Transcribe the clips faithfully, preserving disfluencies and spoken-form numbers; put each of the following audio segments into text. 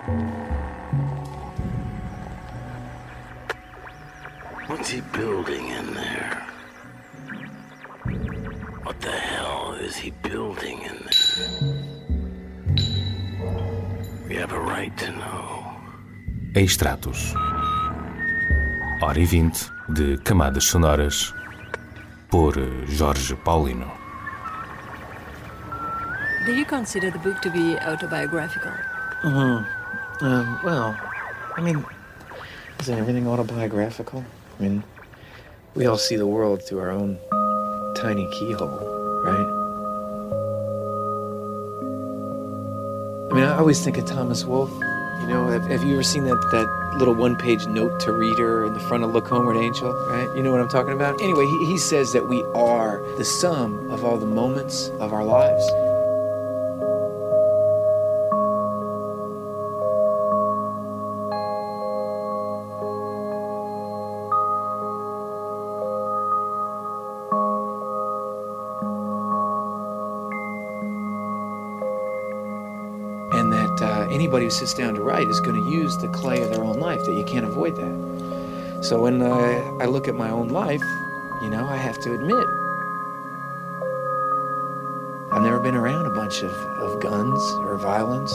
What's he building in there? What the hell is he building in there? We have a right to know. Extratos. Hora e vinte de Camadas Sonoras por Jorge Paulino. Do you consider the book to be autobiographical? Mm-hmm. Um, well, I mean, isn't everything autobiographical? I mean, we all see the world through our own tiny keyhole, right? I mean, I always think of Thomas Wolfe. You know, have, have you ever seen that, that little one-page note to reader in the front of Look Homeward Angel, right? You know what I'm talking about? Anyway, he, he says that we are the sum of all the moments of our lives. And that uh, anybody who sits down to write is going to use the clay of their own life, that you can't avoid that. So when uh, I look at my own life, you know, I have to admit, I've never been around a bunch of, of guns or violence.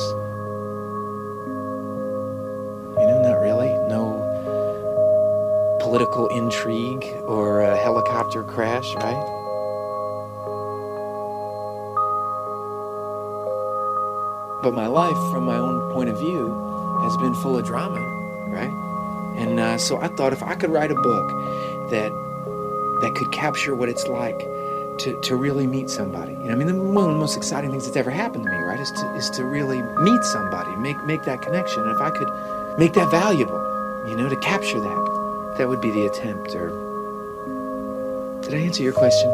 You know, not really. No political intrigue or a helicopter crash, right? But my life, from my own point of view, has been full of drama, right? And uh, so I thought if I could write a book that that could capture what it's like to, to really meet somebody. You know, I mean, the, one of the most exciting things that's ever happened to me, right, is to is to really meet somebody, make make that connection. And if I could make that valuable, you know, to capture that, that would be the attempt. Or did I answer your question?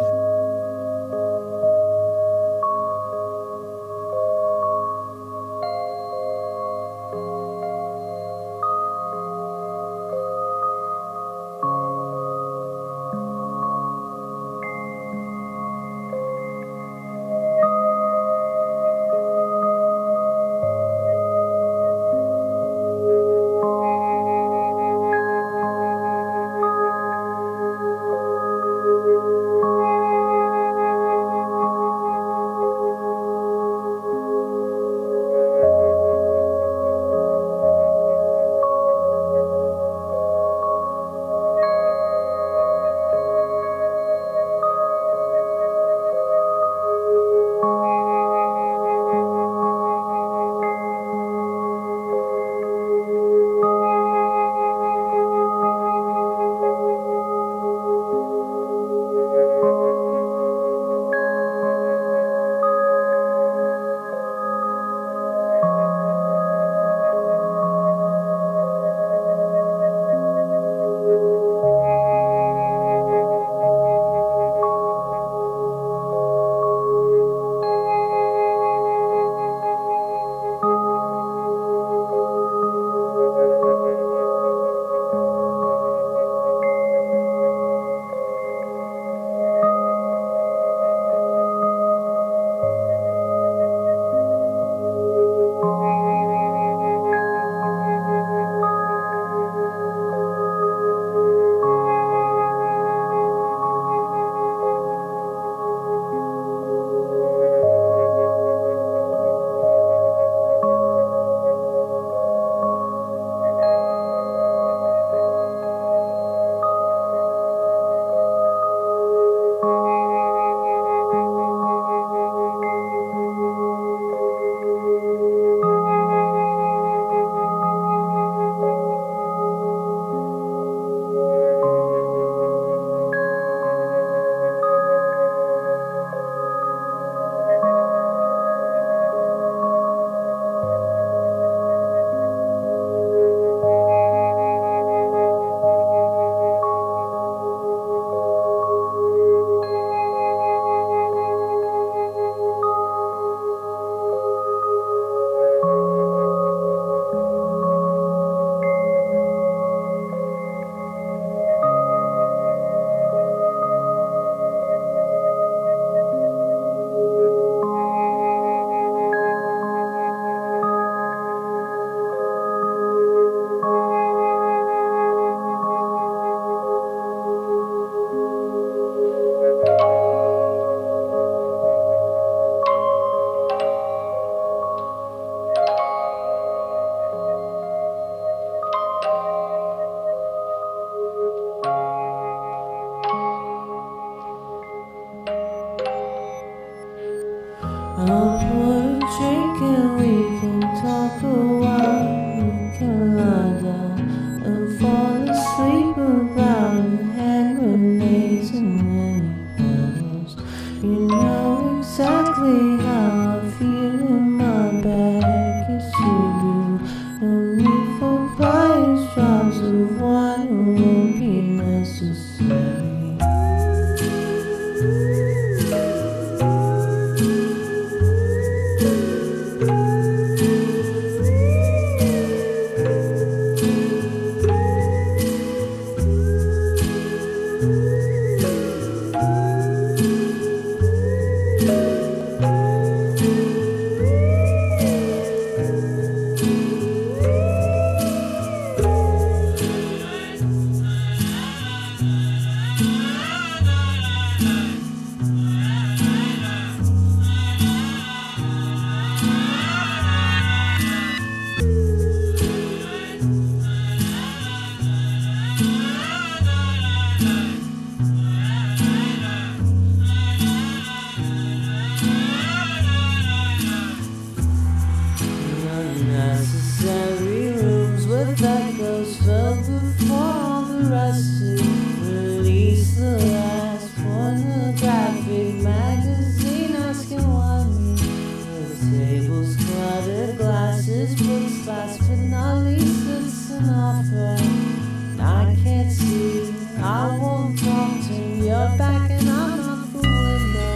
nothing I can't see. I won't come to your back and I'm not the window.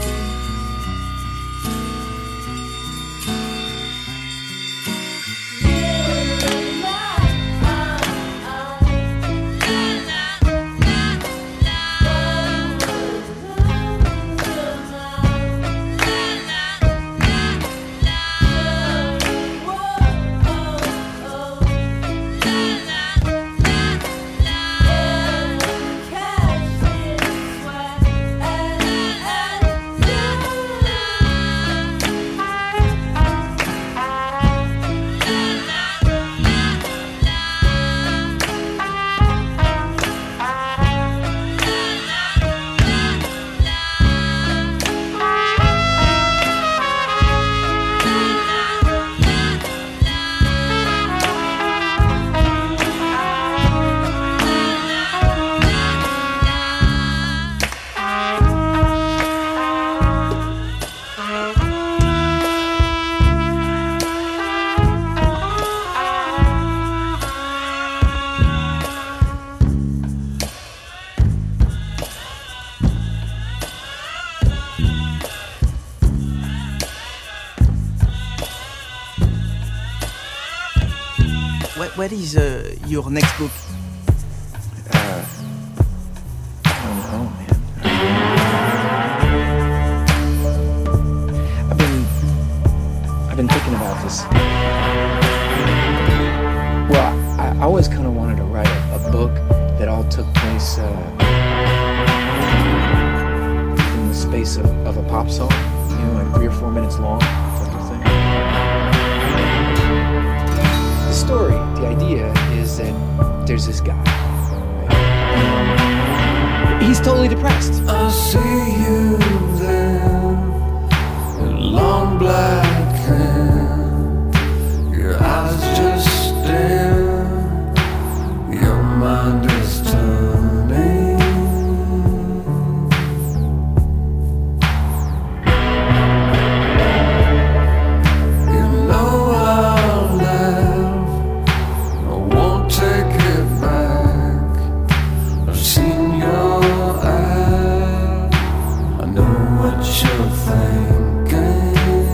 What, what is uh, your next book? Uh, I don't know, man. I've been, I've been thinking about this. Well, I, I always kind of wanted to write a, a book that all took place uh, in the space of, of a pop song, you know, like three or four minutes long, type of thing. The story, the idea is that there's this guy, right? He's totally depressed. I see you there, your long black hair, your eyes just stare, your mind is turning. You know I'll laugh, I won't take it back. I've seen your eyes, I know what you're thinking.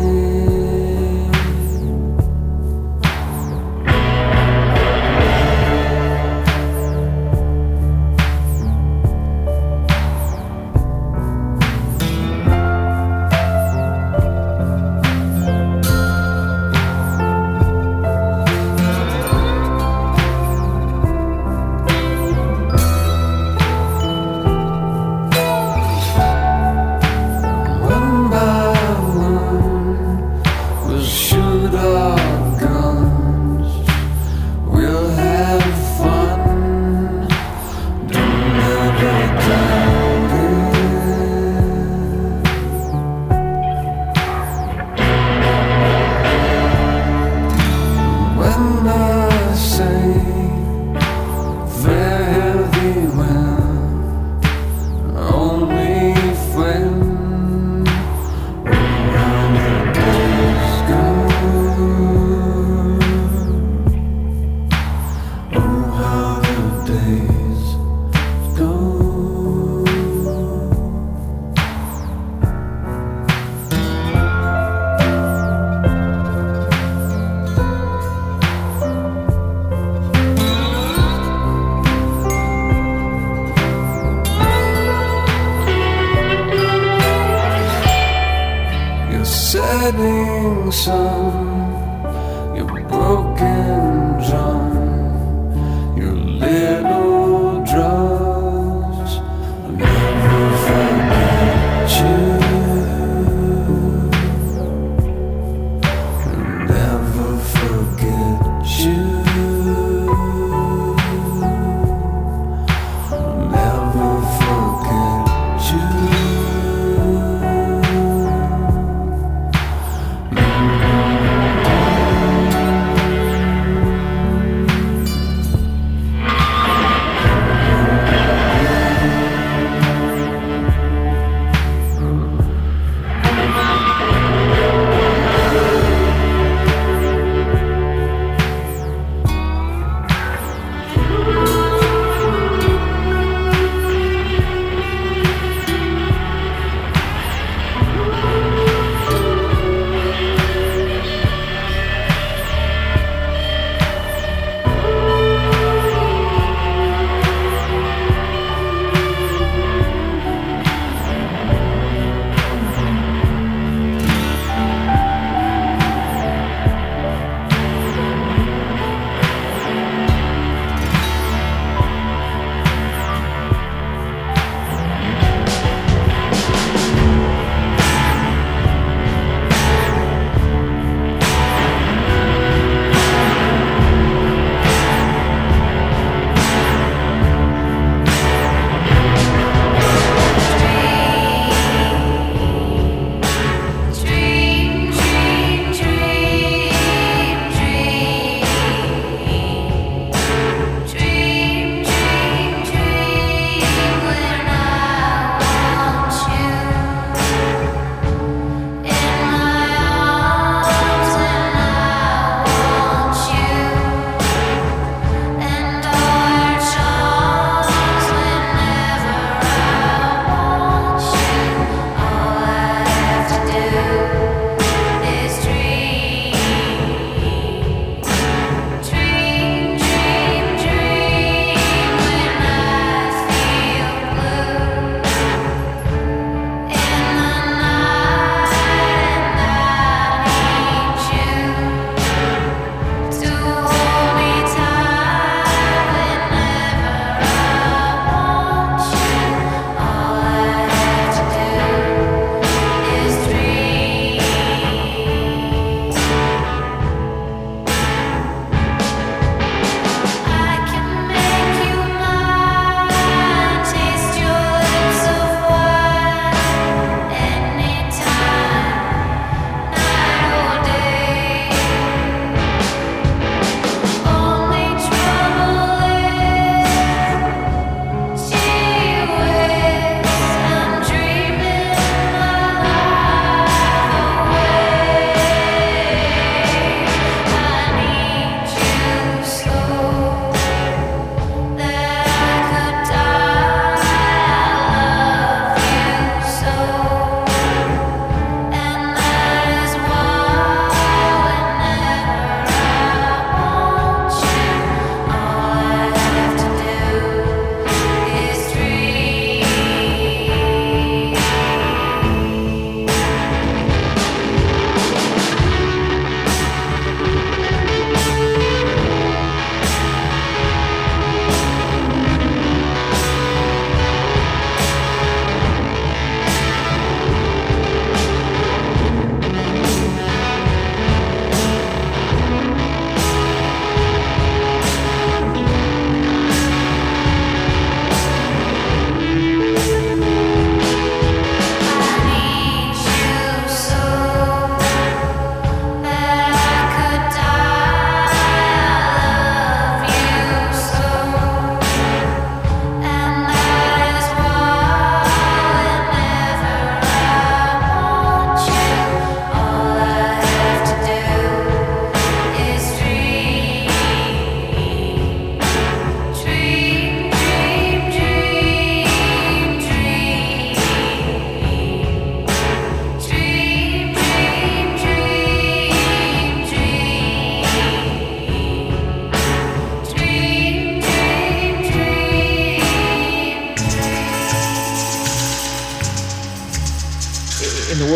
One by one, we'll shoot our guns. We'll have fun. Don't ever doubt it. When I say very well, only friend. Around the days go. Oh, how the days go. Your setting sun, your broken drum, your little drugs. I'll never forget you. I'll never forget you. I'll never forget you.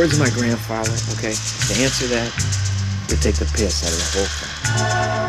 words of my grandfather, okay, to answer that would take the piss out of the whole thing.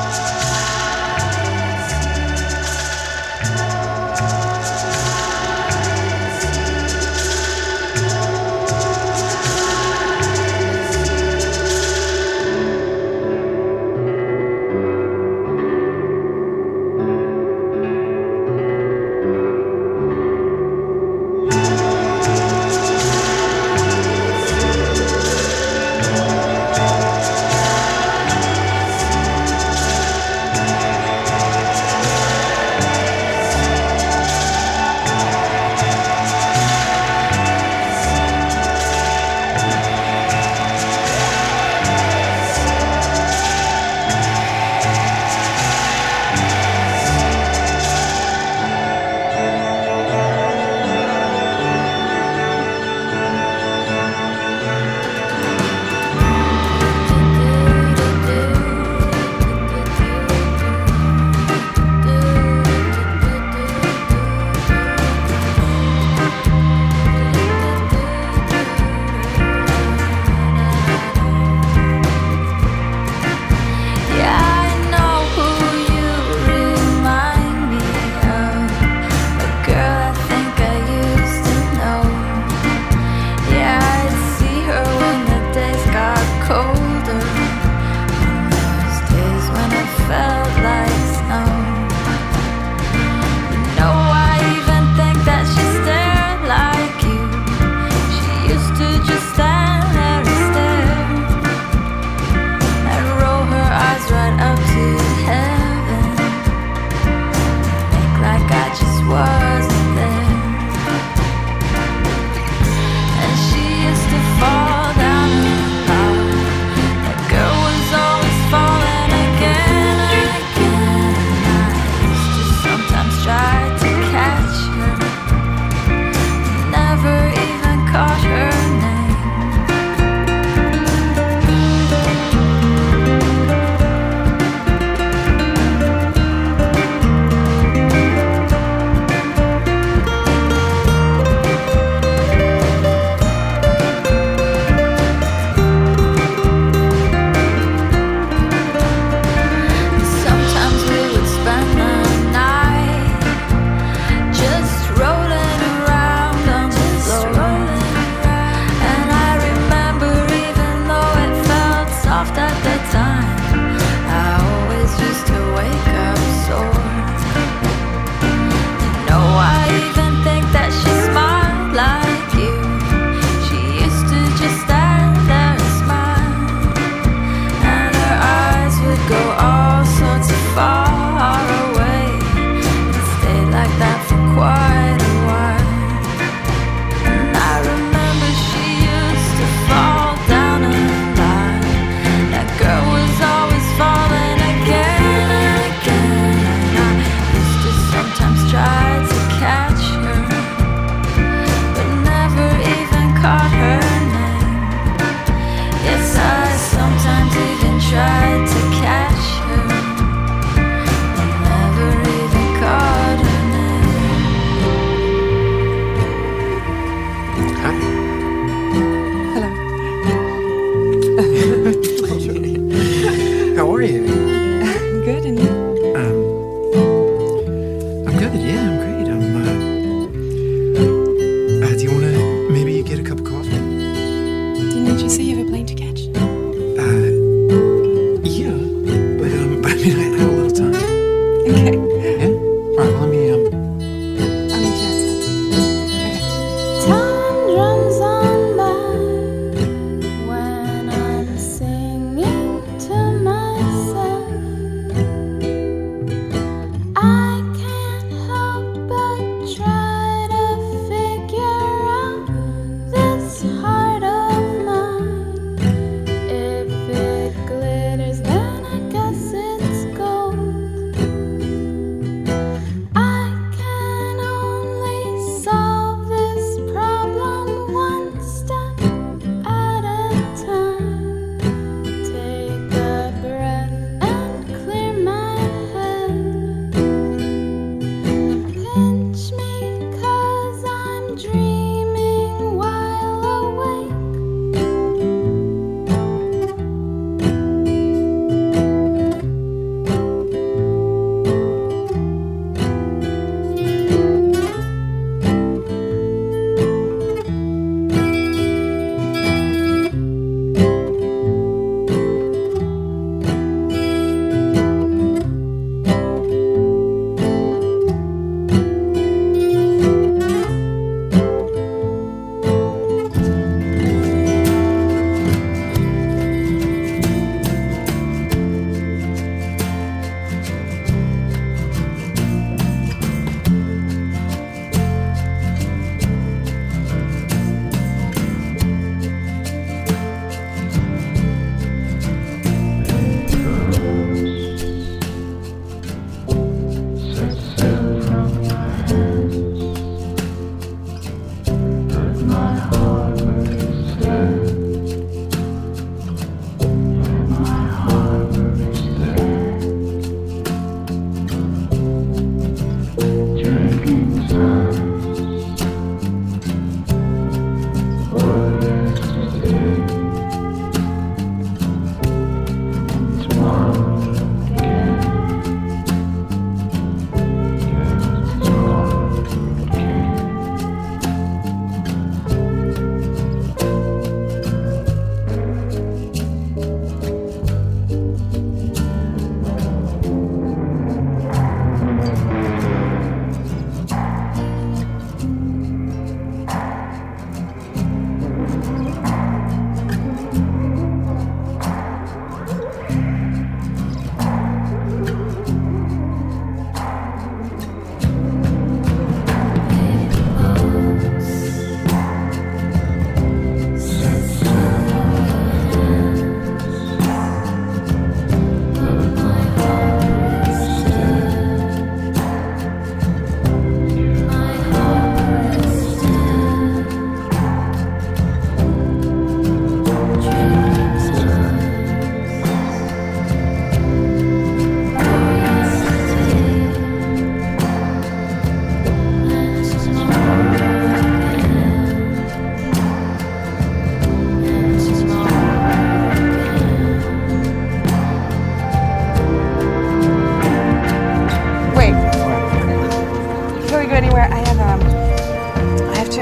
If it glitters, then I guess it's gold. And I remember even though it felt soft at the time, I always used to wake up sore. You know, I even think that she's smart like you. She used to just stand there and smile. And her eyes would go all sorts of far away. Stay like that for quite a while. And I remember she used to fall down and lie. That girl was always falling again and again. And I used to sometimes try to catch her, but never even caught her name. Yes, I sometimes even tried to catch her, but never even caught her name. Yes, I sometimes even tried to catch her, but never even caught her name.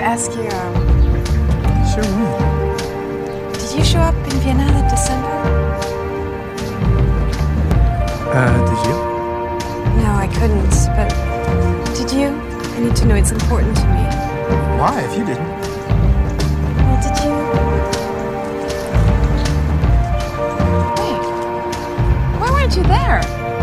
ask you, um, Sure will. did you show up in Vienna that December? Uh, did you? No, I couldn't, but did you? I need to know, it's important to me. Why, if you didn't? Well, did you? Wait, why weren't you there?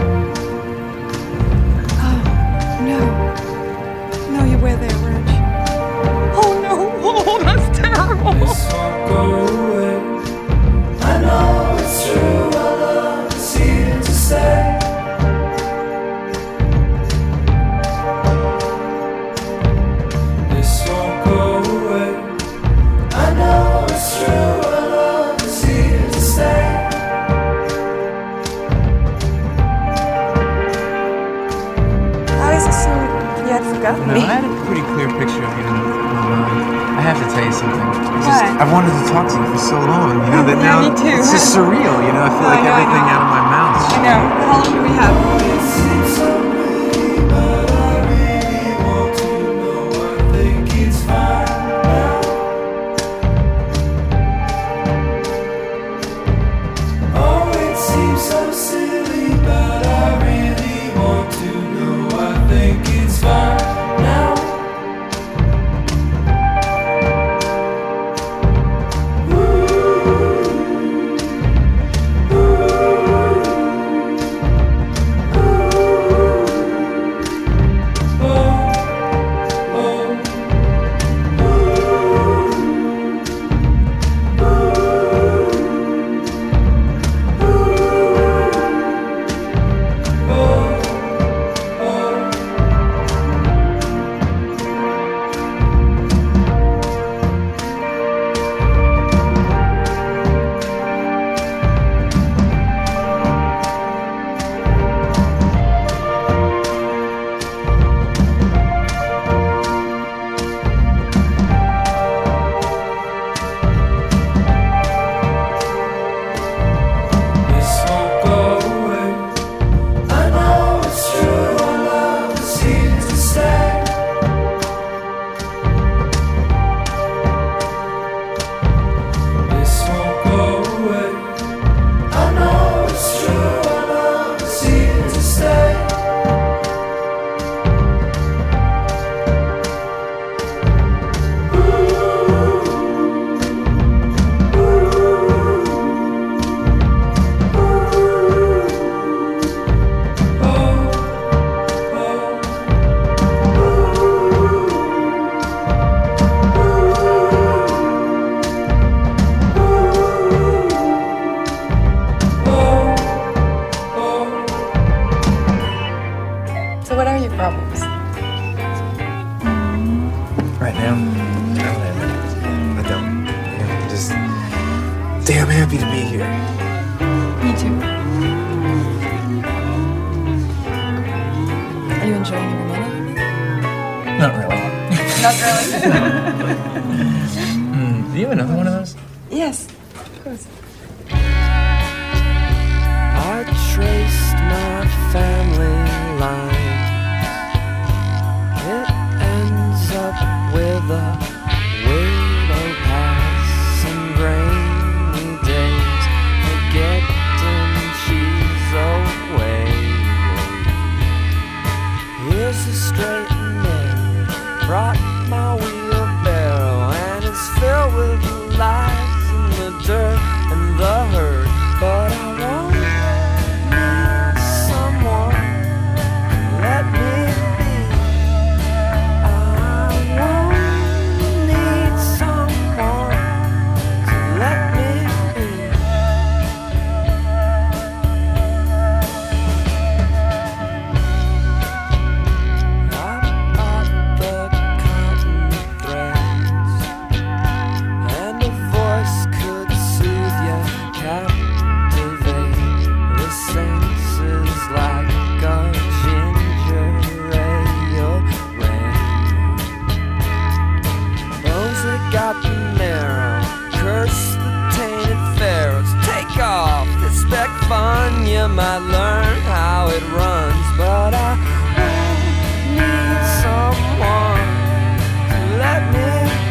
Oh, no. No, you were there, weren't you? Oh, no. Oh, that's terrible. This won't go away. I know it's true, our love is here to stay. This won't go away. I know it's true, our love is here to stay. I always assumed you had forgotten No, me. I had a pretty clear picture of you in my mind. I have to tell you something. It's just, What? I've wanted to talk to you for so long, you know, that Yeah, now me too. it's just surreal, you know, I feel I like know, I everything know. out of my mouth. I know. How long do we have? It seems so pretty, but I really want to know. I think it's fine now. Oh, it seems so silly, but I really want to know. I think it's fine now. This won't go away. I know it's true, our love is here to stay. This won't go away. I know it's true, our love is here to stay. So what are your problems? Right now, I don't have any. I don't. You know, I'm just damn happy to be here. Me too. Are you enjoying every minute of it? Not really. Not really. Mm, do you have another one of those? Yes, of course. I traced my family line. It ends up with a widow pass and rainy days, forgetting she's away. Here's a straight and narrow, brought my wheelbarrow, and it's filled with lies and the dirt and the hurt. But I won't need someone to let me be. I won't need someone to let me be. I bought the cotton threads, and a voice could soothe you, captivate the senses like a ginger ale rain. Those that got the marrow, curse the tainted pharaohs. Take off, expect fun, you might learn how it runs. But I won't need someone to let me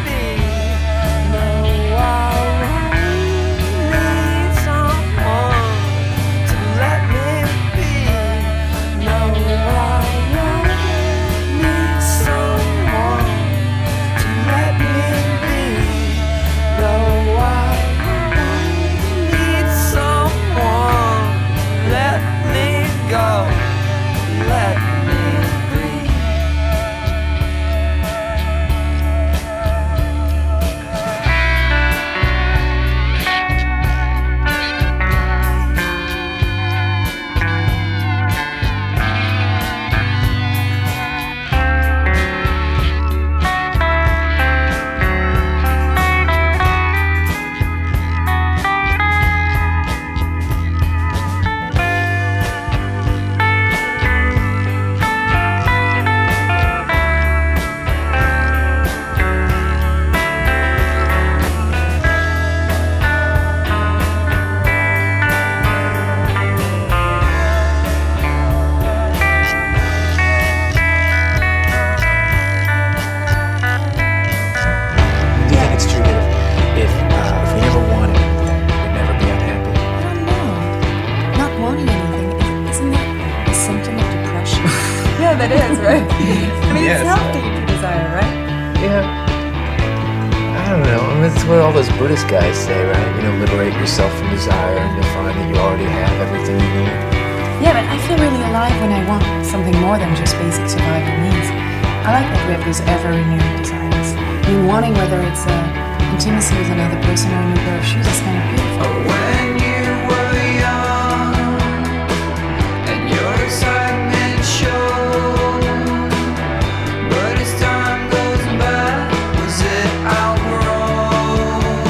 that is, right? I mean, Yes. it's healthy to desire, right? Yeah. I don't know. I mean, it's what all those Buddhist guys say, right? You know, liberate yourself from desire and you'll find that you already have everything you need. Yeah, but I feel really alive when I want something more than just basic survival needs. I like that we have those ever-renewing desires. I mean, wanting whether it's uh, intimacy with another person or a new pair of shoes is kind of beautiful. When you were young and your excitement showed, but as time goes by, was it outgrown?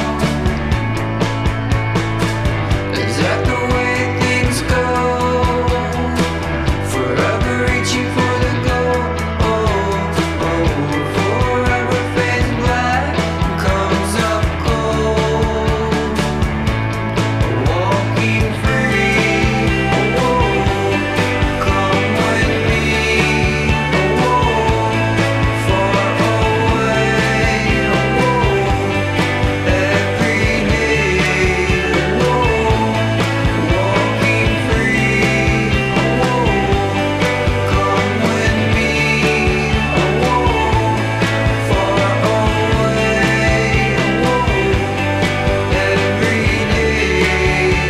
Is that the way things go? Forever reaching for the goal. Oh, oh, forever fades black and comes up cold. Walking free, oh, come with me, oh, far away, oh, every day, oh, walking free, oh, come with me, oh, far away, oh, every day,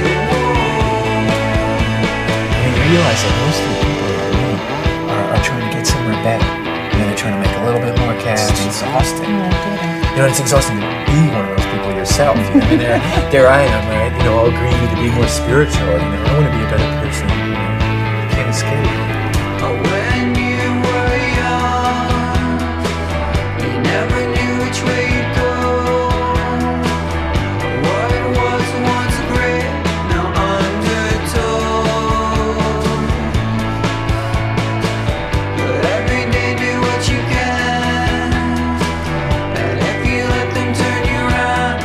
I mean, realize that most of the people that I meet are, are trying to get somewhere better. You know, they're trying to make a little bit more cash. It's exhausting. You know, it's exhausting to be one of those people yourself. You know, I mean, there, there I am, right? You know, all greedy to be more spiritual. You know, I want to be a better person. You know, you can't escape. When you were young, you never knew which way you'd go. What was once great, now undertow. But every day do what you can, and if you let them turn you round,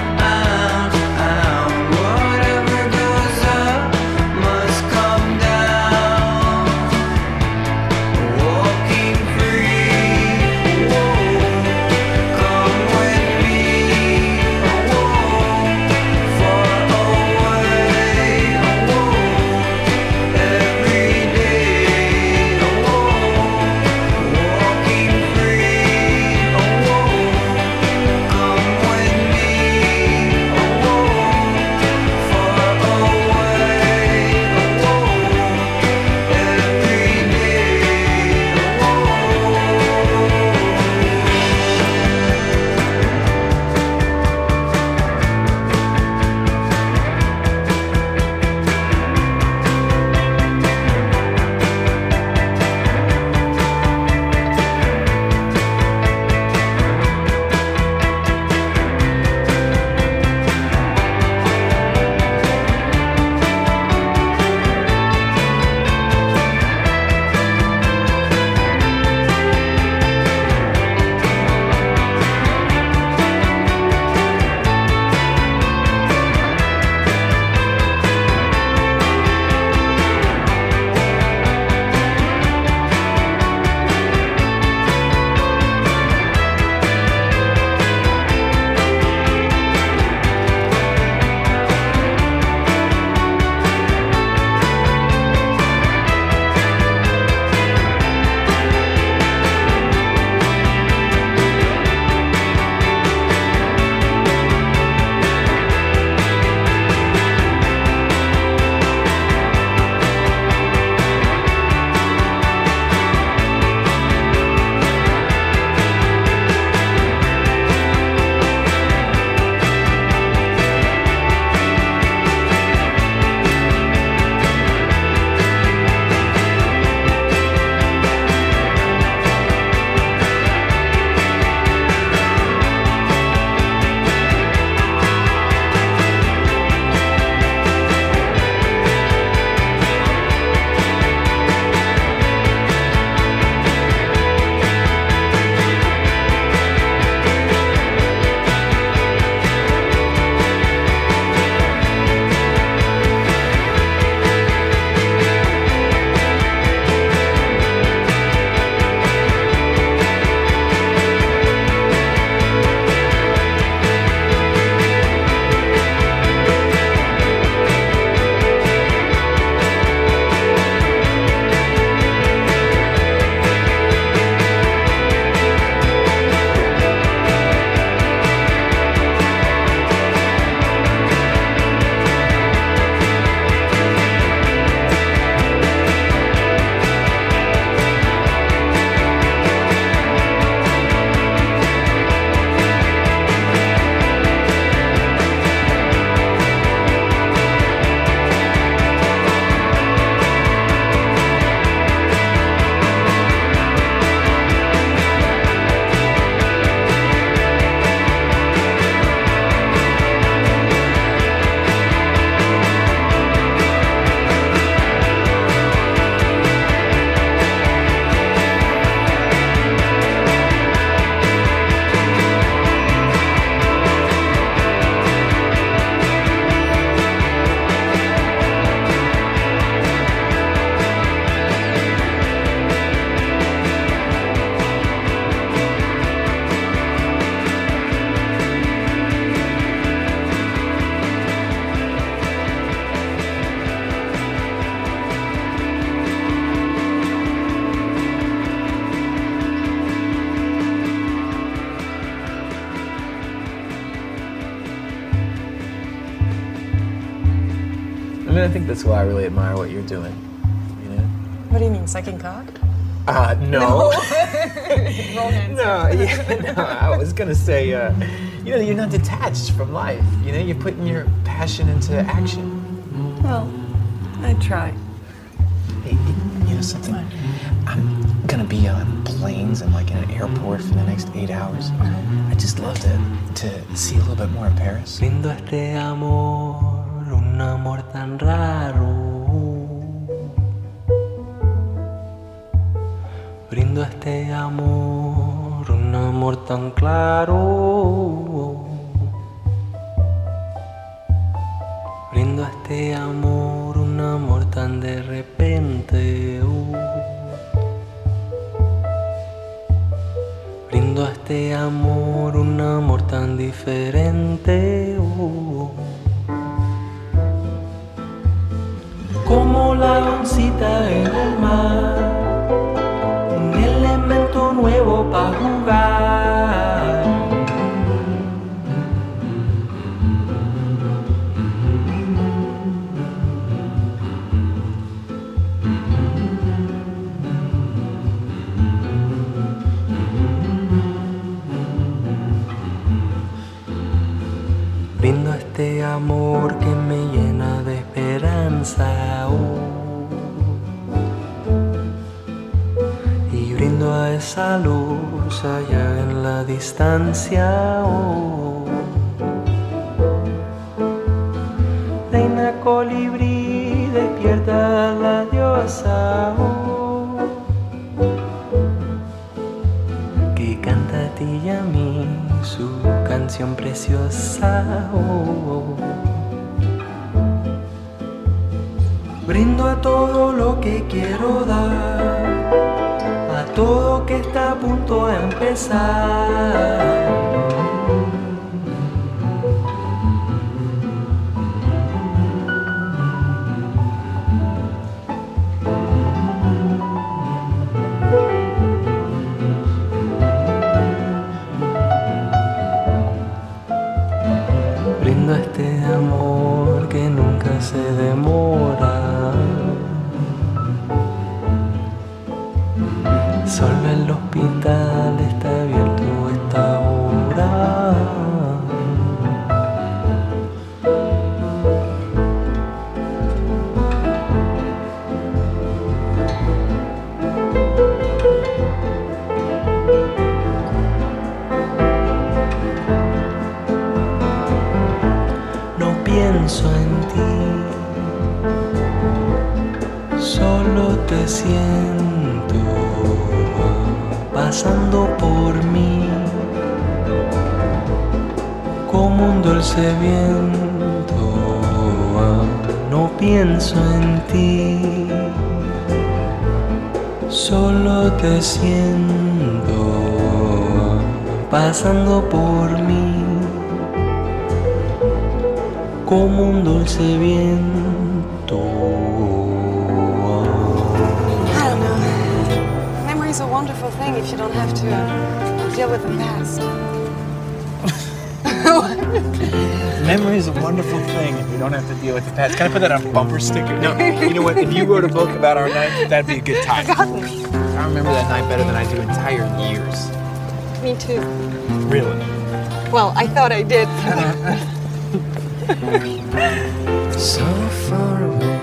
whatever goes up must come down. mean, I think that's why I really admire what you're doing. You know? What do you mean, sucking cock? Uh, no. Wrong answer. no, yeah, no, I was gonna say, uh, you know, you're not detached from life. You know, you're putting your passion into action. Well, I try. Hey, you know something? I'm gonna be on planes and like in an airport for the next eight hours. I'd just love to, to see a little bit more of Paris. Brindo este amor, un amor tan raro. Brindo este amor, un amor tan claro. Brindo este amor, un amor tan de repente. uh. Brindo este amor, un amor tan diferente. uh. Como la oncita en el mar, un elemento nuevo para jugar. Brindo este amor que me llena de esperanza. uh. Y brindo a esa luz allá en la distancia. oh. Reina colibrí, despierta a la diosa. oh. Que canta a ti y a mí su canción preciosa. oh. Brindo a todo lo que quiero dar, a todo que está a punto de empezar. Brindo este amor que nunca se demora. Solo el hospital está abierto a esta hora. No pienso en ti, solo te siento pasando por mí, como un dulce viento. No pienso en ti, solo te siento pasando por mí, como un dulce viento. I don't know. Memory's a wonderful thing if you don't have to uh, deal with the past. Memory is a wonderful thing if you don't have to deal with the past. Can I put that on a bumper sticker? No, you know what? If you wrote a book about our night, that'd be a good time. I remember that night better than I do entire years. Me too. Really? Well, I thought I did. So far away,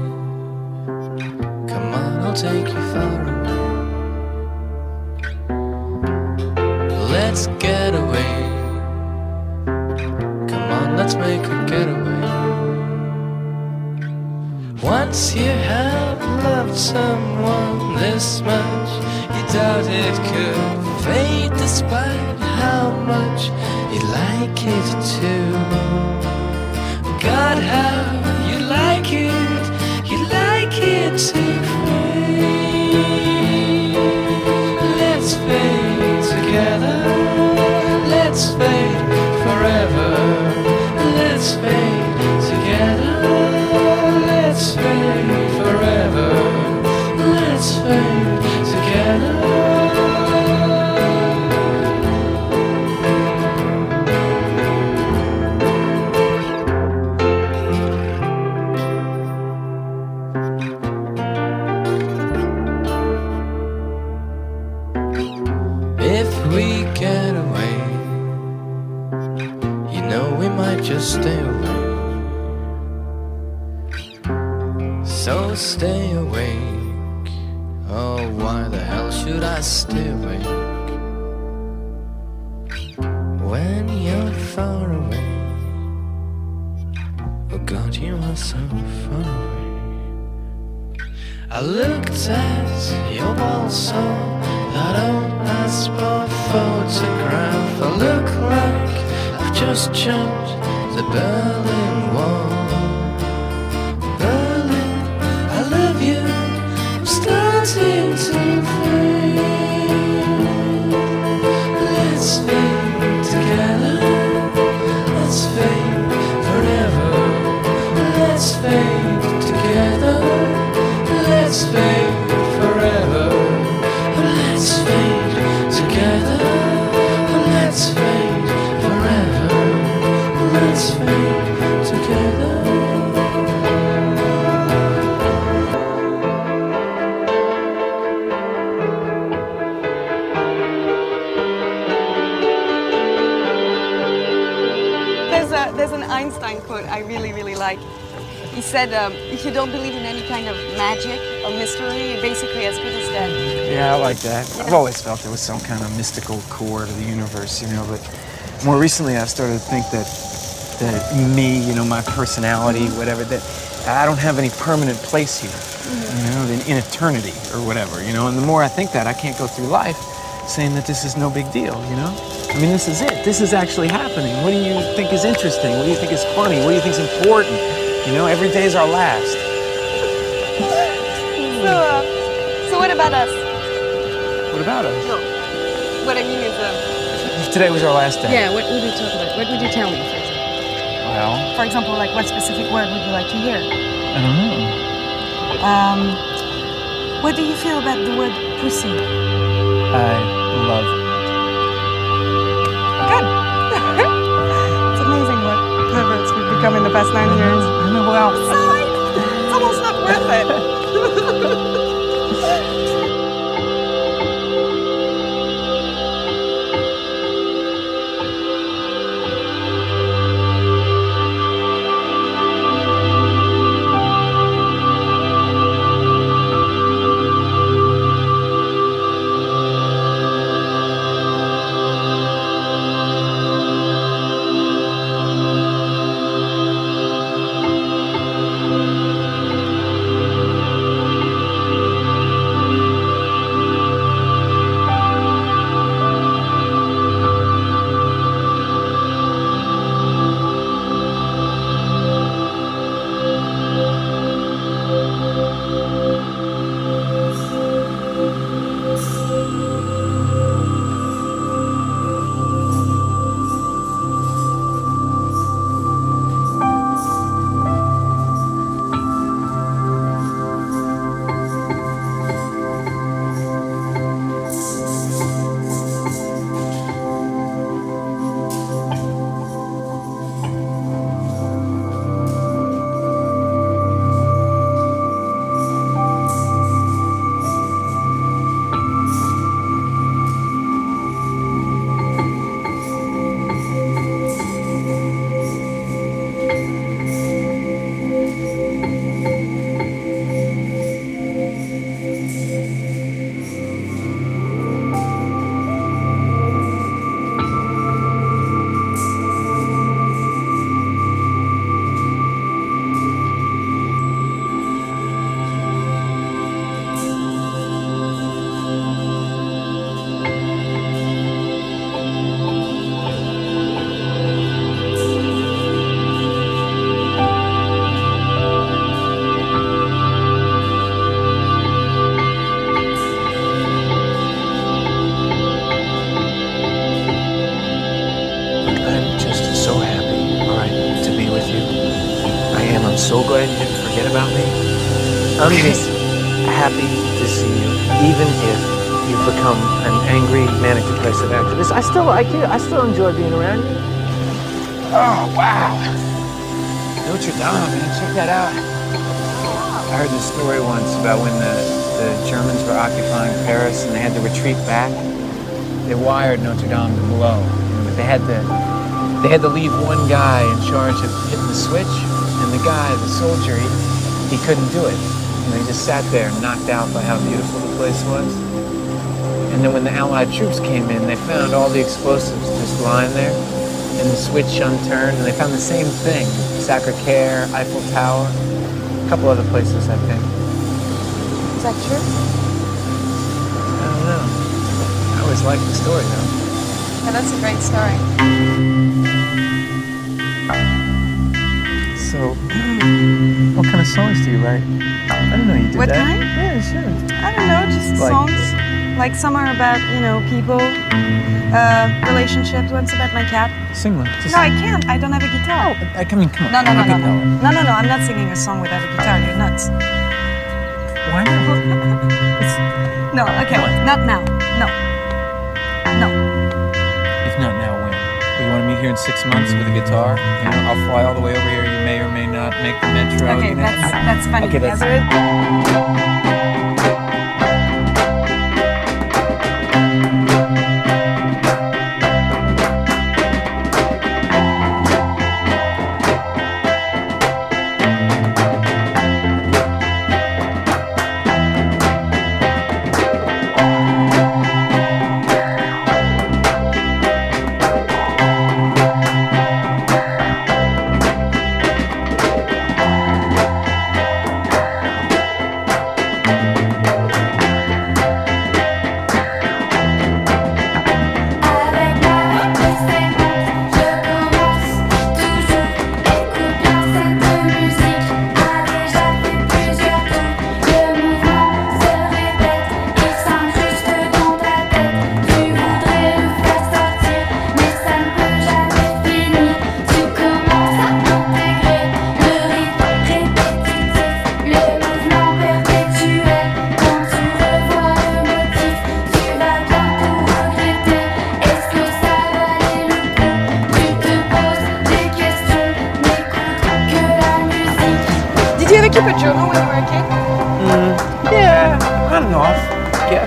come on, I'll take you far away. Let's get away, come on, let's make a getaway. Once you have loved someone this much, you doubt it could fade despite how much you like it too. God, how you like it, you like it too free. Let's fade together, let's fade forever. Let's fade together, let's fade forever. Let's fade together. stay awake. So stay awake. Oh, why the hell should I stay awake when you're far away? Oh God, you are so far away. I looked at your wall, saw that old passport photograph. I look like I've just jumped the Berlin Wall. Berlin, I love you, I'm starting to fade. Let's fade together, let's fade forever. Let's fade together, let's fade forever. Let's fade together, let's fade forever. Let's fade together. There's a there's an Einstein quote I really really like. He said, um, "If you don't believe in any kind of magic or mystery, you're basically as good as dead." Yeah, I like that. I've always felt there was some kind of mystical core to the universe, you know, but more recently I started to think that that me, you know, my personality, whatever, that I don't have any permanent place here, mm-hmm. you know, in, in eternity or whatever, you know, and the more I think that, I can't go through life saying that this is no big deal, you know? I mean, this is it. This is actually happening. What do you think is interesting? What do you think is funny? What do you think is important? You know, every day is our last. So, uh, so what about us? What about us? No. What I mean is, um... If today was our last day. Yeah, what would you talk about? What would you tell me, for example? Well... For example, like, what specific word would you like to hear? I don't know. Um, what do you feel about the word pussy? I love it. Good. It's amazing what perverts we've become in the past nine years. I know, well... Sorry. It's almost not worth it. so glad you didn't forget about me. I'm just happy to see you, even if you've become an angry, manic depressive activist. I still like you. I still enjoy being around you. Oh, wow. Notre Dame, man, check that out. I heard this story once about when the, the Germans were occupying Paris and they had to retreat back. They wired Notre Dame to blow. But they had to they had to leave one guy in charge of hitting the switch, and the guy, the soldier, he, he couldn't do it. You know, he just sat there, knocked out by how beautiful the place was. And then when the Allied troops came in, they found all the explosives just lying there, and the switch unturned, and they found the same thing. Sacré-Cœur, Eiffel Tower, a couple other places, I think. Is that true? I don't know. I always liked the story, though. Yeah, that's a great story. So, what kind of songs do you write? I didn't know you did What that. kind? Yeah, sure. I don't know, just Like- songs. Like some are about, you know, people, uh, relationships. One's about my cat. Sing one. Just No, I can't. I don't have a guitar. I, I mean, come on. No, no, no, I no, can no. know it. No, no, no. I'm not singing a song without a guitar. You're nuts. Why not? It's, No, okay. Not now. No. No. if not now, when? You want to meet here in six months with a guitar? You know, I'll fly all the way over here. You may or may not make the metro. Okay, you know? that's that's funny. Okay, that's- Ezra. Did you ever keep a journal when you were a kid? Yeah, on and off, I guess.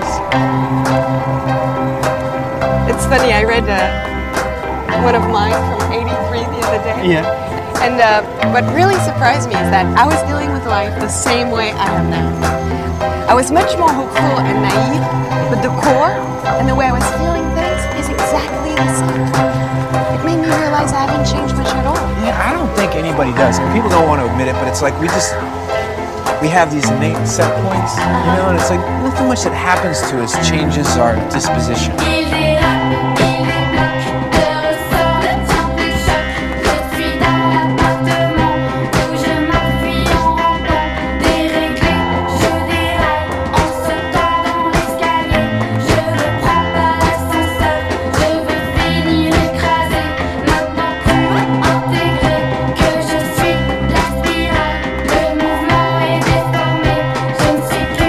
It's funny. I read uh, one of mine from eighty-three the other day. Yeah. And uh, what really surprised me is that I was dealing with life the same way I am now. I was much more hopeful and naive, but the core and the way I was feeling things is exactly the same. It made me realize I haven't changed much at all. Yeah, I don't think anybody does. And people don't want to admit it, but it's like we just we have these innate set points, you know, and it's like nothing much that happens to us changes our disposition.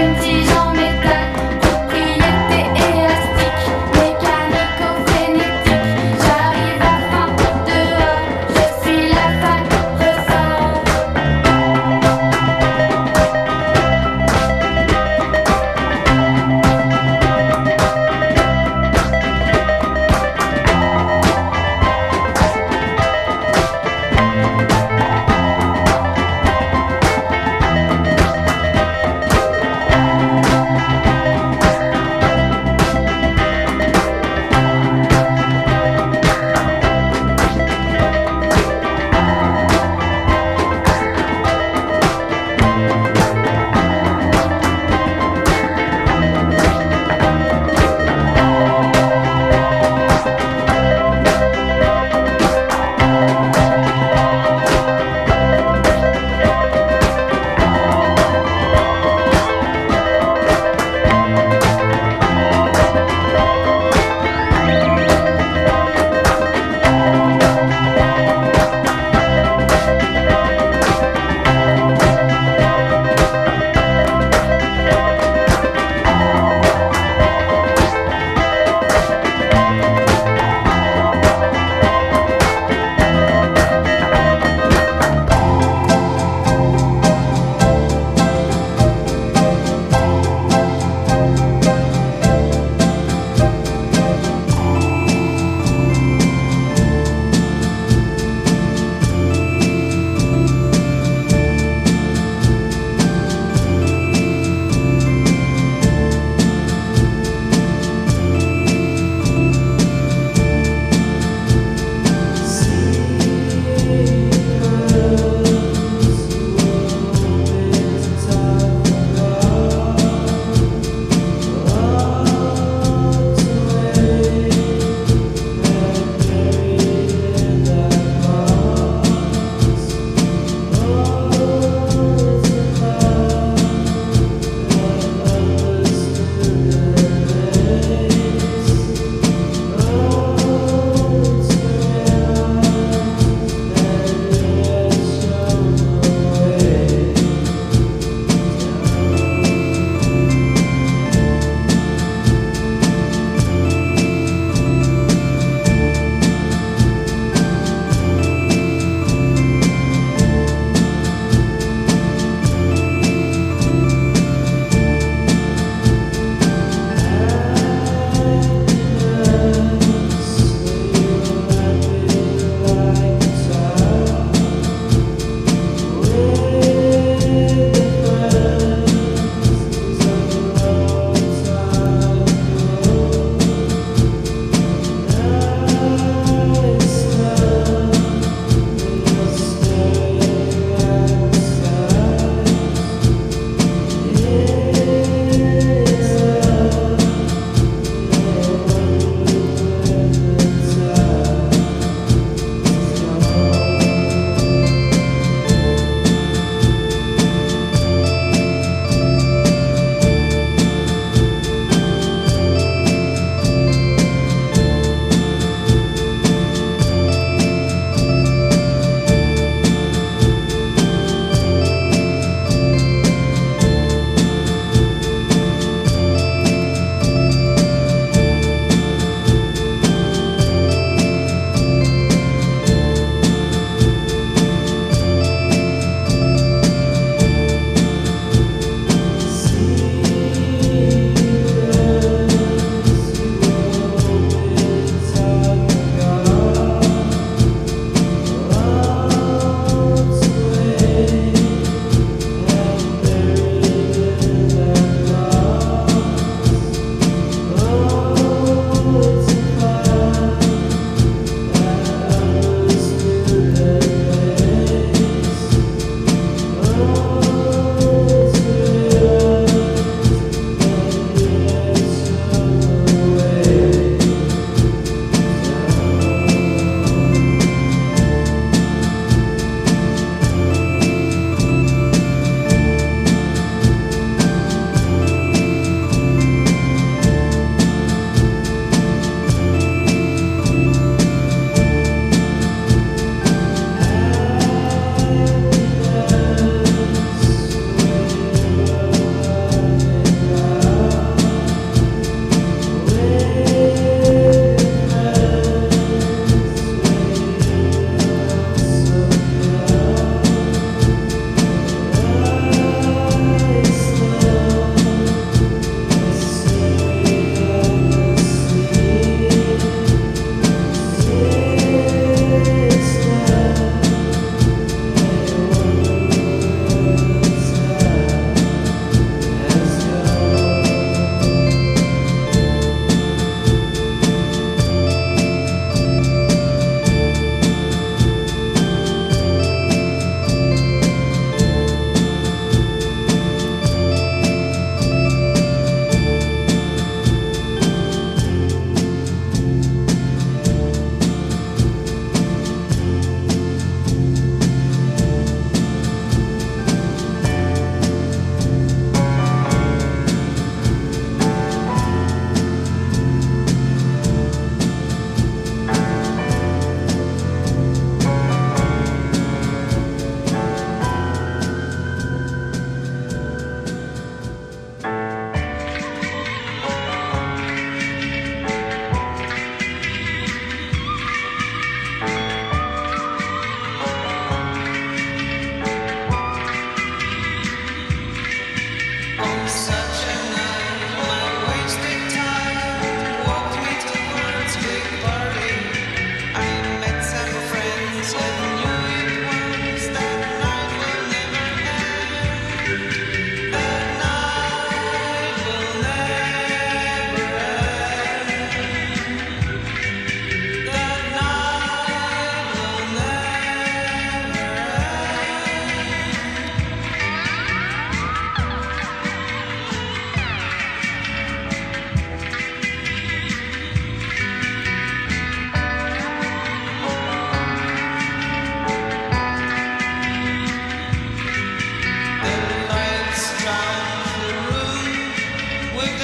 Propriété élastique, mécanico-frénétique.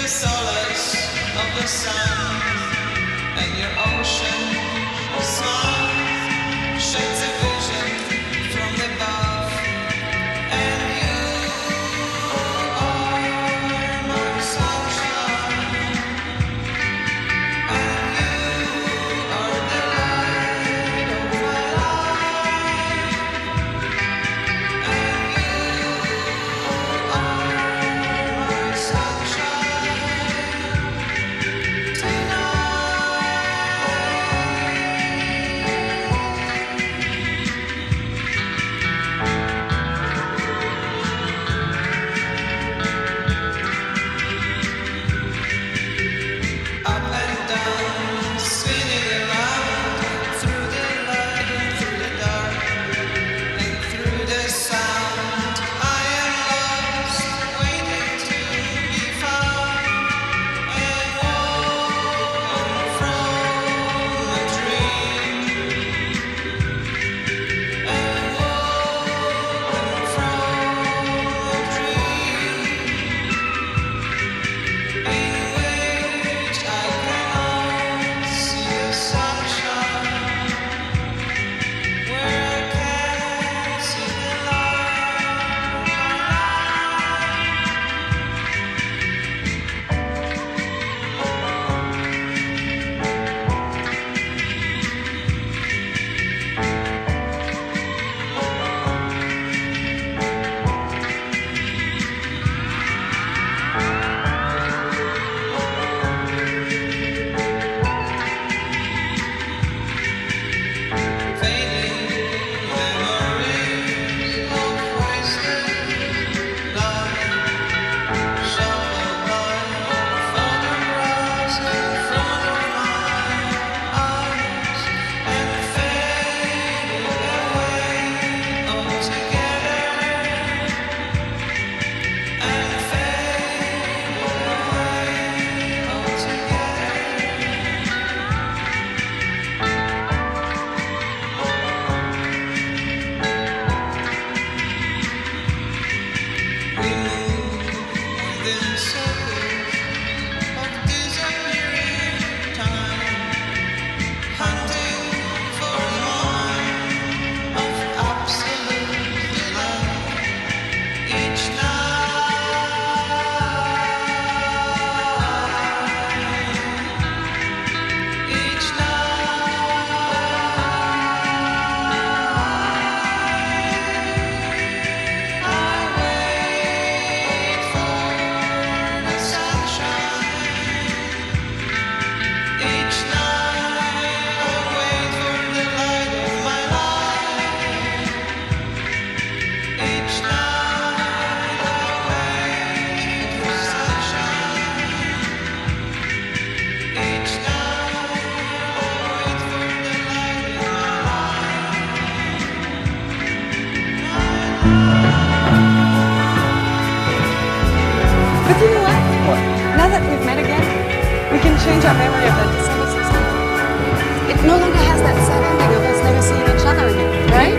change our memory of the December sixteenth. It no longer has that sad ending of us never seeing each other again, right?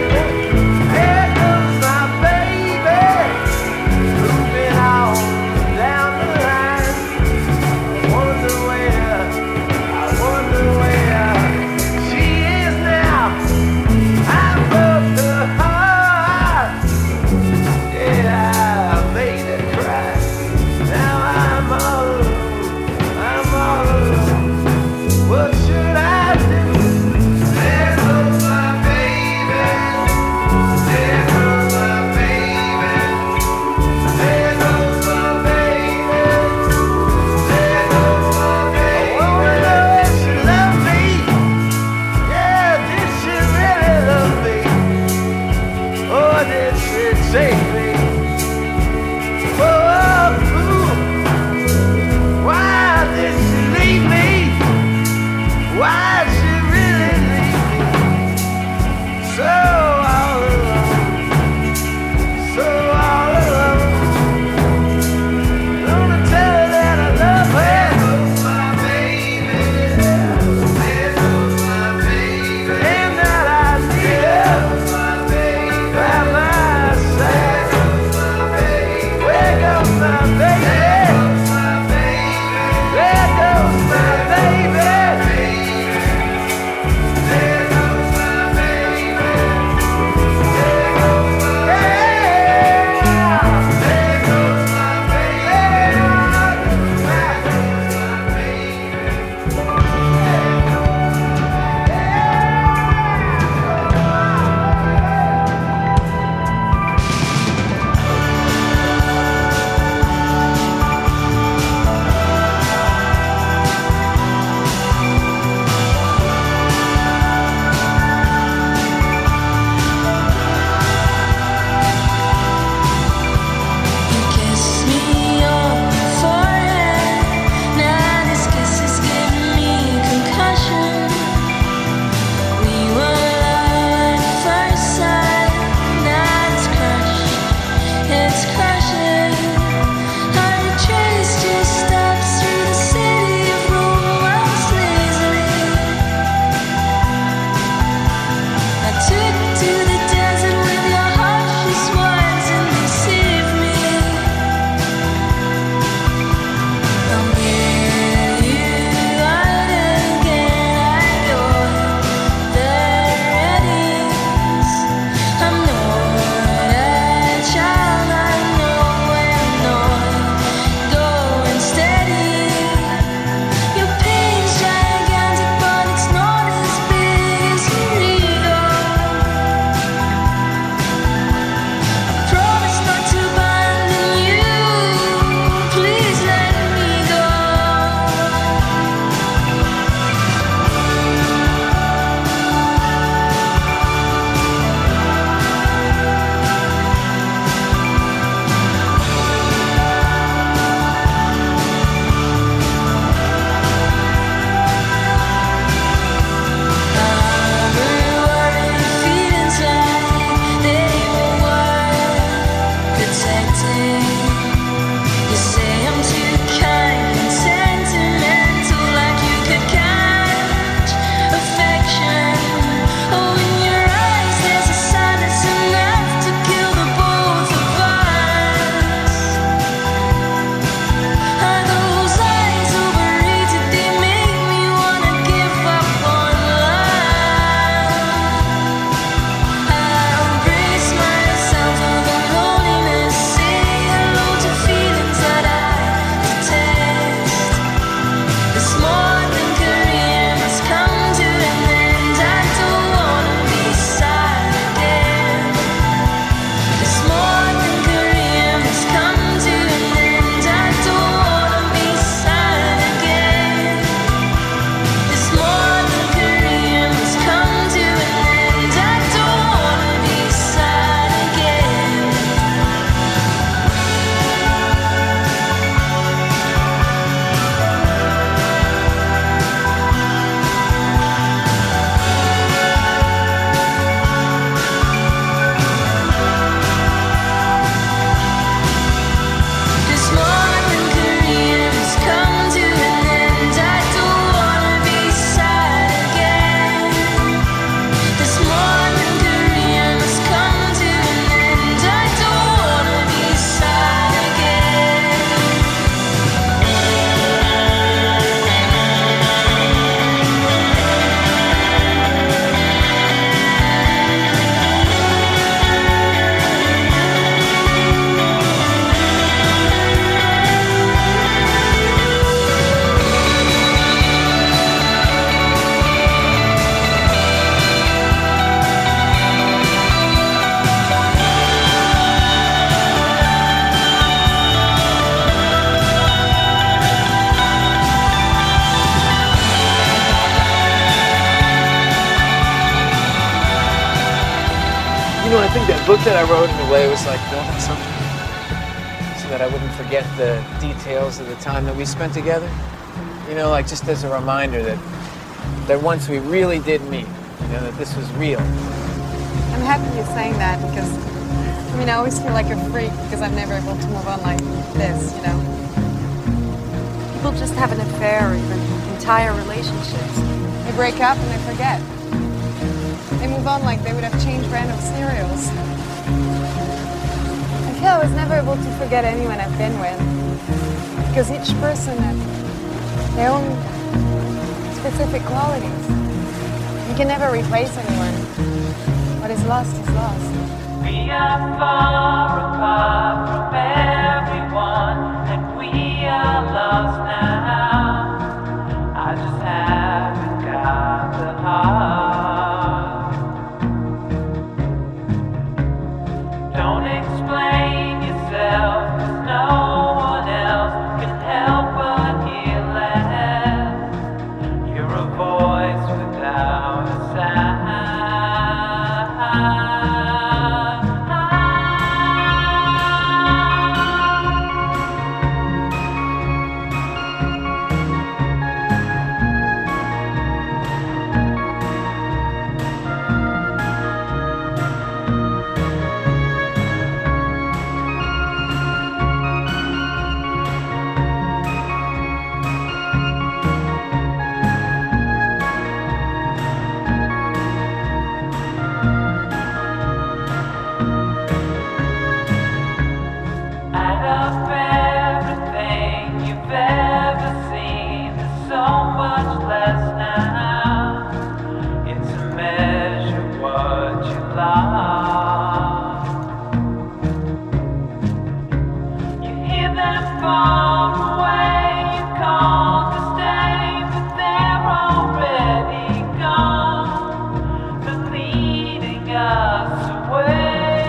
There goes my baby, moving on down the line. I wonder where, I wonder where she is now. I broke her heart, yeah, I made her cry. Now I'm all alone, I'm all alone. What should I do? book that I wrote in a way was like building something so that I wouldn't forget the details of the time that we spent together. You know, like just as a reminder that that once we really did meet, you know, that this was real. I'm happy you're saying that because, I mean, I always feel like a freak because I'm never able to move on like this, you know. People just have an affair or even entire relationships. They break up and they forget. They move on like they would have changed random cereals. I feel I was never able to forget anyone I've been with because each person has their own specific qualities. You can never replace anyone. What is lost is lost. We are far apart from everyone, and we are lost now. I just haven't got the heart. Don't explain yourself, 'cause no one else can help but hear less. You're a voice without a sound. Add up everything you've ever seen, there's so much less now. It's a measure what you lost. You hear them far away, you call to stay, but they're already gone. They're leading us away.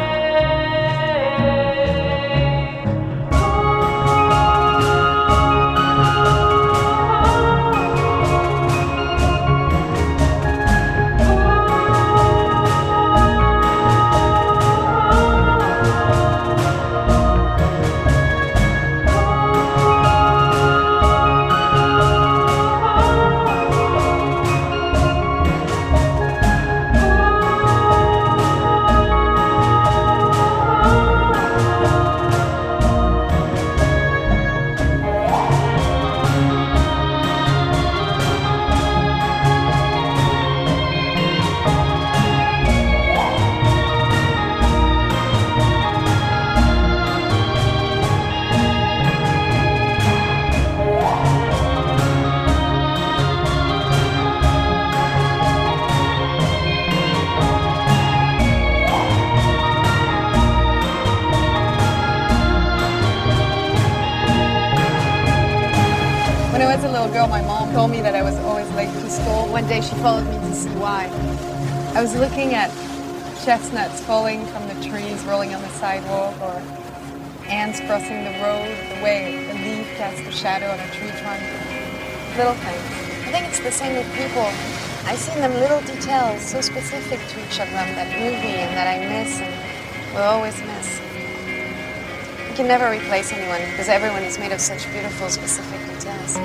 When I was a little girl, my mom told me that I was always late to school. One day she followed me to see why. I was looking at chestnuts falling from the trees, rolling on the sidewalk, or ants crossing the road, the way a leaf casts a shadow on a tree trunk. Little things. I think it's the same with people. I see in them little details so specific to each of them that move me and that I miss and will always miss. You can never replace anyone because everyone is made of such beautiful, specific details.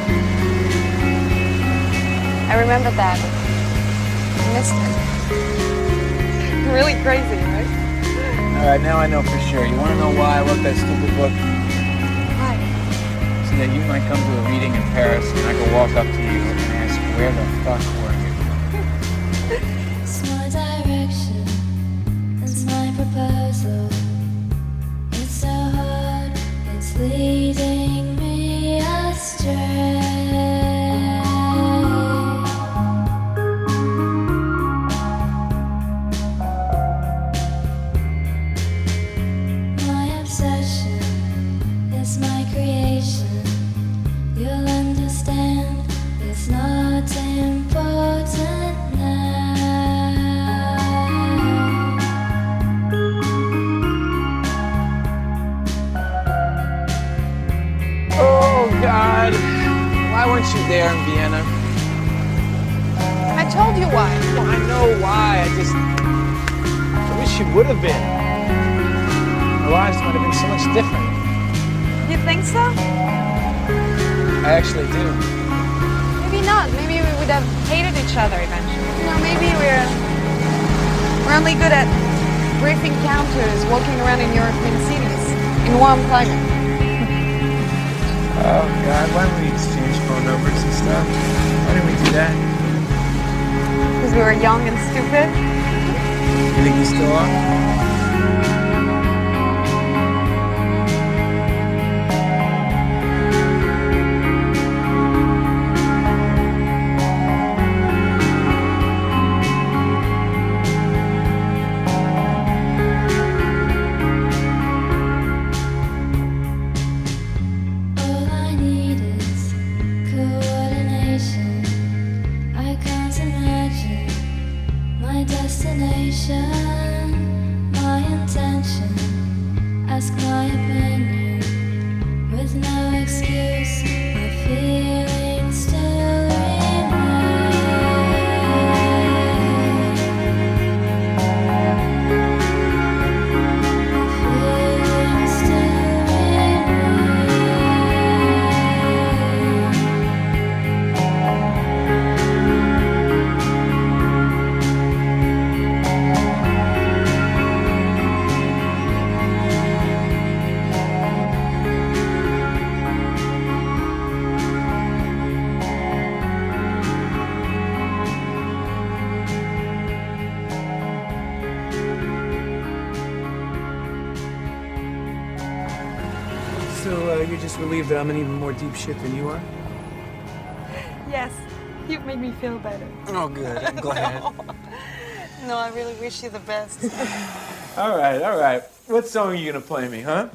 I remembered that. I missed it. Really crazy, right? All right, now I know for sure. You want to know why I wrote that stupid book? Why? So that you might come to a reading in Paris and I could walk up to you and ask, where the fuck were you? It's my direction, it's my proposal. It's so hard, it's leading me astray. My obsession is my creation. You'll understand it's not important now. Oh, God. Why weren't you there in Vienna? I told you why. Well, I know why. I just... I wish wish it would have been. Our lives might have been so much different. You think so? I actually do. Maybe not. Maybe we would have hated each other eventually. You know, maybe we're we're only good at brief encounters, walking around in European cities in warm climate. Oh God, why don't we exchange phone numbers and stuff? Why didn't we do that? Because we were young and stupid. You think we still are? Relieved that I'm in even more deep shit than you are? Yes, you've made me feel better. Oh, good. I'm glad. No, I really wish you the best. All right, all right. What song are you gonna play me, huh?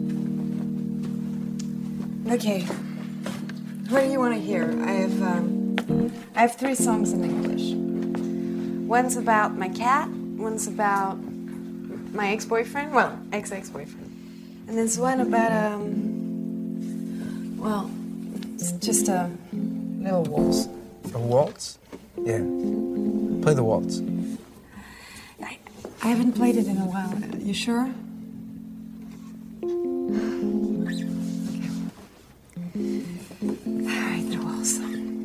Okay. What do you want to hear? I have um, I have three songs in English. One's about my cat. One's about my ex-boyfriend. Well, ex-ex-boyfriend. And there's one about um. Well, it's just a little waltz. A waltz? Yeah. Play the waltz. I, I haven't played it in a while. You sure? Okay. All right, the waltz.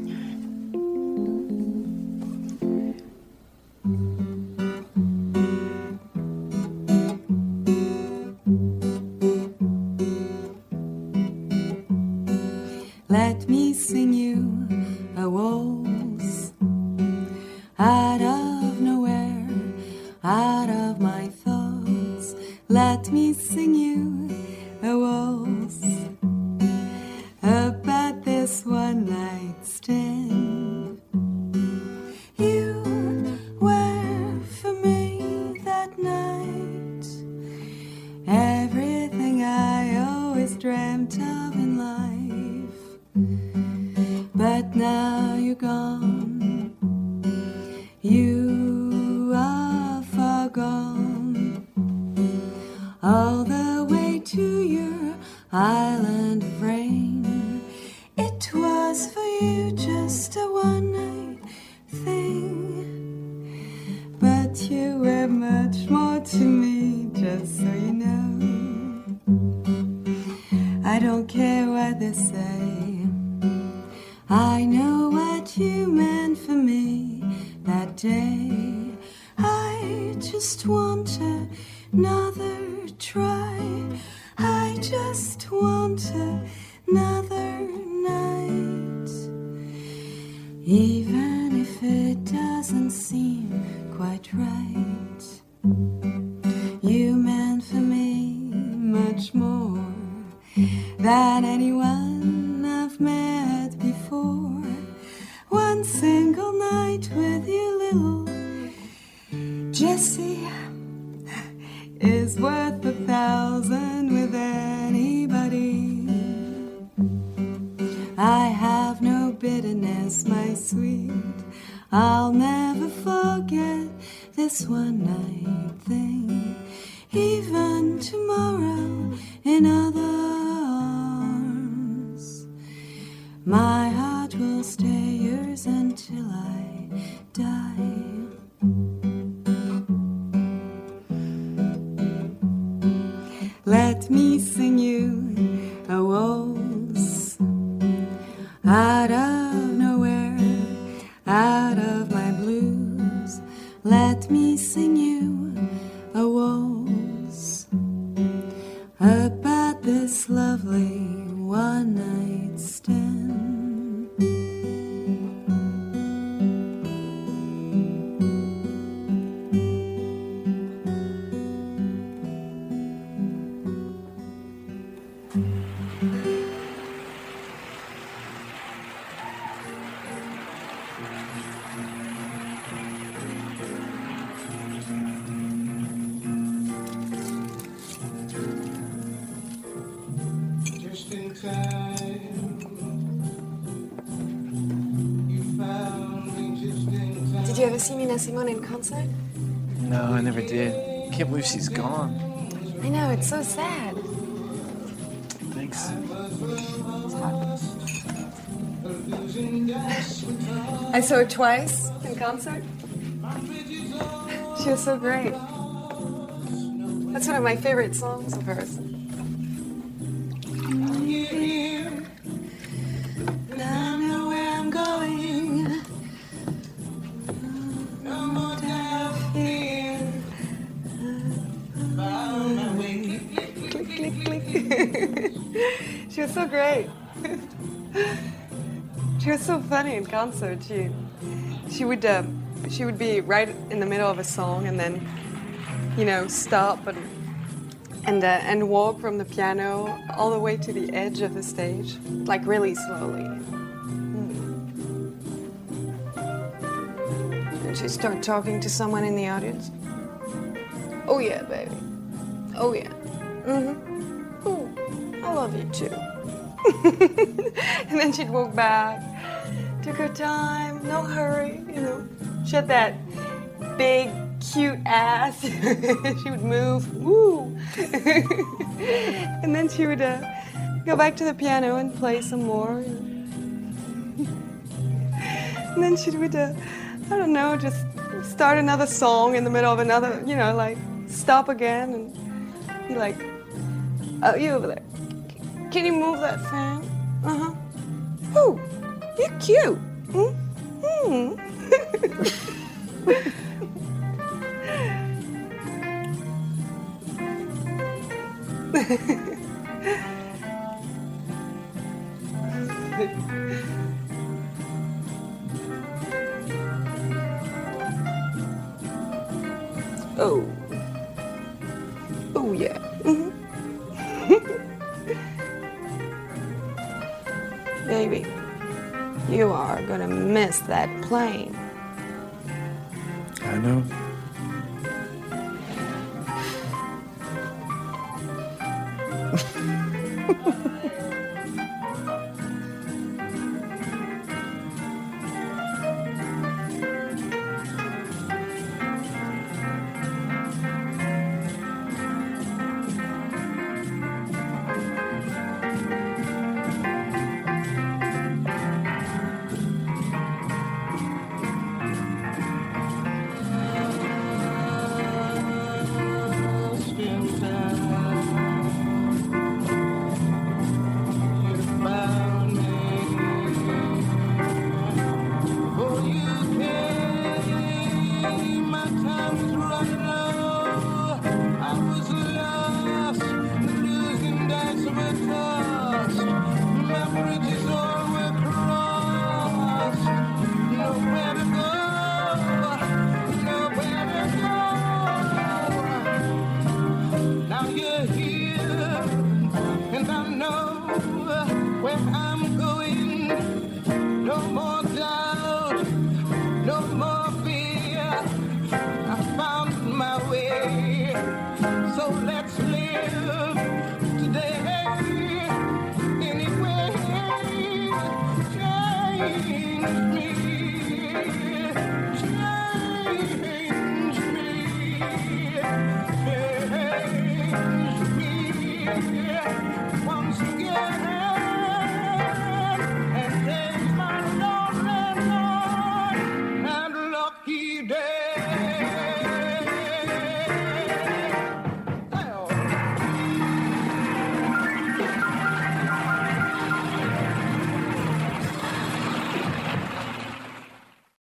Let me sing you a waltz out of nowhere, out of my thoughts. Let me sing you a waltz about this one night stand. You were for me that night everything I always dreamt of in life. But now you're gone, you are far gone, all the way to your island of rain. It was for you just a one-night thing, but you were much more to me, just so you know. I don't care what they say, I know what you meant for me that day. I just want another try, I just want another night. Even if it doesn't seem quite right, you meant for me much more than anyone I've met before. One single night with you, little Jessie, is worth a thousand with anybody. I have no bitterness, my sweet, I'll never forget this one night thing. Even tomorrow in other arms, my heart will stay yours until I die. out of nowhere, out of my blues. Let me sing you a waltz about this lovely one-night stand. Did you ever see Nina Simone in concert? No, I never did. Can't believe she's gone. I know, it's so sad. Thanks. I saw her twice in concert. She was so great. That's one of my favorite songs of hers. I know where I'm going. Click, click, click. She was so great. She was so funny in concert. She, she would, um, she would be right in the middle of a song and then, you know, stop and and uh, and walk from the piano all the way to the edge of the stage, like really slowly. Mm. And she'd start talking to someone in the audience. Oh yeah, baby. Oh yeah. Mm-hmm. Ooh, I love you too. And then she'd walk back. Took her time, no hurry, you know. She had that big, cute ass. She would move, woo. And then she would uh, go back to the piano and play some more. And then she would, uh, I don't know, just start another song in the middle of another, you know, like stop again and be like, oh, you over there. Can you move that fan? Uh-huh. Ooh, you're cute. Mm-hmm. Oh. Oh, yeah. Mm-hmm. Baby, you are gonna miss that plane. I know. So let's live today anyway. Change me.